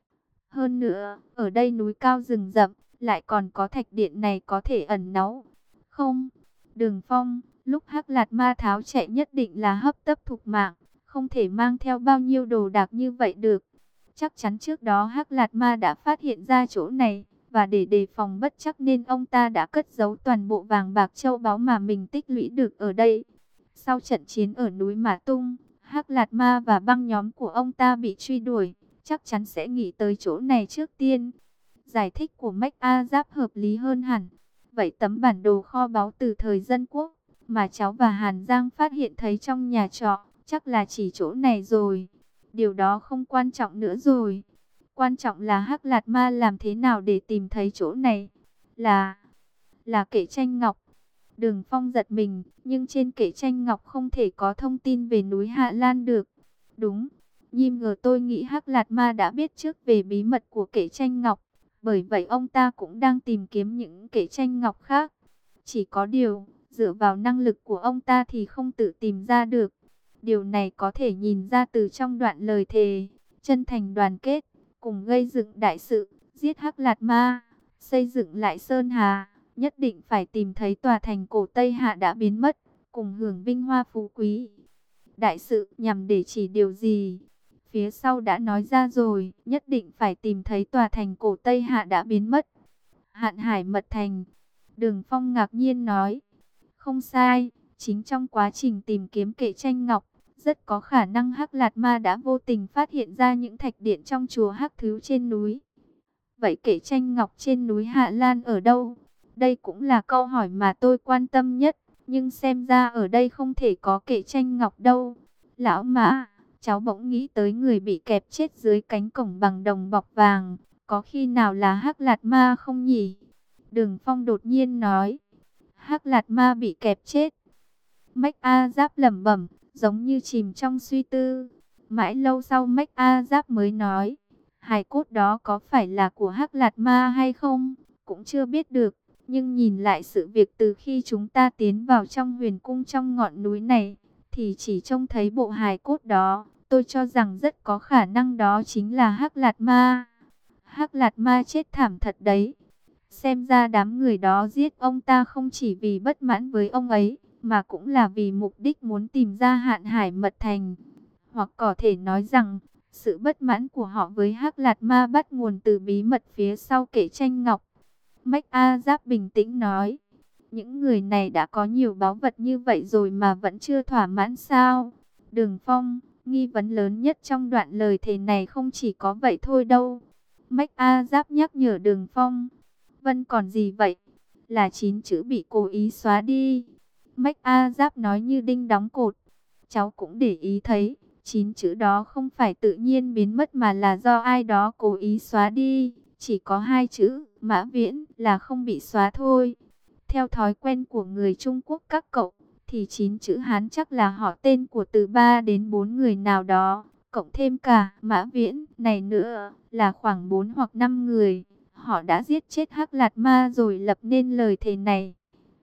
Hơn nữa, ở đây núi cao rừng rậm, lại còn có thạch điện này có thể ẩn náu. Không, Đường Phong, lúc Hắc Lạt Ma tháo chạy nhất định là hấp tấp thục mạng, không thể mang theo bao nhiêu đồ đạc như vậy được. Chắc chắn trước đó Hắc Lạt Ma đã phát hiện ra chỗ này, và để đề phòng bất chắc nên ông ta đã cất giấu toàn bộ vàng bạc châu báu mà mình tích lũy được ở đây. Sau trận chiến ở núi Mã Tung, Hắc Lạt Ma và băng nhóm của ông ta bị truy đuổi, chắc chắn sẽ nghĩ tới chỗ này trước tiên. Giải thích của Mách A Giáp hợp lý hơn hẳn. Vậy tấm bản đồ kho báu từ thời Dân Quốc mà cháu và Hàn Giang phát hiện thấy trong nhà trọ, chắc là chỉ chỗ này rồi. Điều đó không quan trọng nữa rồi. Quan trọng là Hắc Lạt Ma làm thế nào để tìm thấy chỗ này. Là... là kệ tranh ngọc. Đường Phong giật mình, nhưng trên kệ tranh ngọc không thể có thông tin về núi Hạ Lan được. Đúng, Nhim ngờ tôi nghĩ Hắc Lạt Ma đã biết trước về bí mật của kệ tranh ngọc. Bởi vậy ông ta cũng đang tìm kiếm những kệ tranh ngọc khác. Chỉ có điều, dựa vào năng lực của ông ta thì không tự tìm ra được. Điều này có thể nhìn ra từ trong đoạn lời thề, chân thành đoàn kết, cùng gây dựng đại sự, giết Hắc Lạt Ma, xây dựng lại Sơn Hà, nhất định phải tìm thấy tòa thành cổ Tây Hạ đã biến mất, cùng hưởng vinh hoa phú quý. Đại sự nhằm để chỉ điều gì? Phía sau đã nói ra rồi, nhất định phải tìm thấy tòa thành cổ Tây Hạ đã biến mất. Hạn Hải Mật Thành. Đường Phong ngạc nhiên nói. Không sai, chính trong quá trình tìm kiếm kệ tranh ngọc, rất có khả năng Hắc Lạt Ma đã vô tình phát hiện ra những thạch điện trong chùa Hắc Thứ trên núi. Vậy kệ tranh ngọc trên núi Hạ Lan ở đâu? Đây cũng là câu hỏi mà tôi quan tâm nhất, nhưng xem ra ở đây không thể có kệ tranh ngọc đâu. Lão Mã, cháu bỗng nghĩ tới người bị kẹp chết dưới cánh cổng bằng đồng bọc vàng, có khi nào là Hắc Lạt Ma không nhỉ? Đường Phong đột nhiên nói. Hắc Lạt Ma bị kẹp chết. Mách A Giáp lẩm bẩm, giống như chìm trong suy tư. Mãi lâu sau Mách A Giáp mới nói, hài cốt đó có phải là của Hắc Lạt Ma hay không? Cũng chưa biết được, nhưng nhìn lại sự việc từ khi chúng ta tiến vào trong huyền cung trong ngọn núi này, thì chỉ trông thấy bộ hài cốt đó, tôi cho rằng rất có khả năng đó chính là Hắc Lạt Ma. Hắc Lạt Ma chết thảm thật đấy. Xem ra đám người đó giết ông ta không chỉ vì bất mãn với ông ấy, mà cũng là vì mục đích muốn tìm ra Hạn Hải Mật Thành. Hoặc có thể nói rằng, sự bất mãn của họ với Hắc Lạt Ma bắt nguồn từ bí mật phía sau kệ tranh ngọc. Mách A Giáp bình tĩnh nói, những người này đã có nhiều báu vật như vậy rồi mà vẫn chưa thỏa mãn sao? Đường Phong, nghi vấn lớn nhất trong đoạn lời thề này không chỉ có vậy thôi đâu. Mách A Giáp nhắc nhở Đường Phong. Vân còn gì vậy? Là chín chữ bị cố ý xóa đi. Mách A Giáp nói như đinh đóng cột. Cháu cũng để ý thấy, chín chữ đó không phải tự nhiên biến mất mà là do ai đó cố ý xóa đi. Chỉ có hai chữ, Mã Viễn, là không bị xóa thôi. Theo thói quen của người Trung Quốc các cậu, thì chín chữ Hán chắc là họ tên của từ ba đến bốn người nào đó. Cộng thêm cả Mã Viễn này nữa, là khoảng bốn hoặc năm người. Họ đã giết chết Hắc Lạt Ma rồi lập nên lời thề này.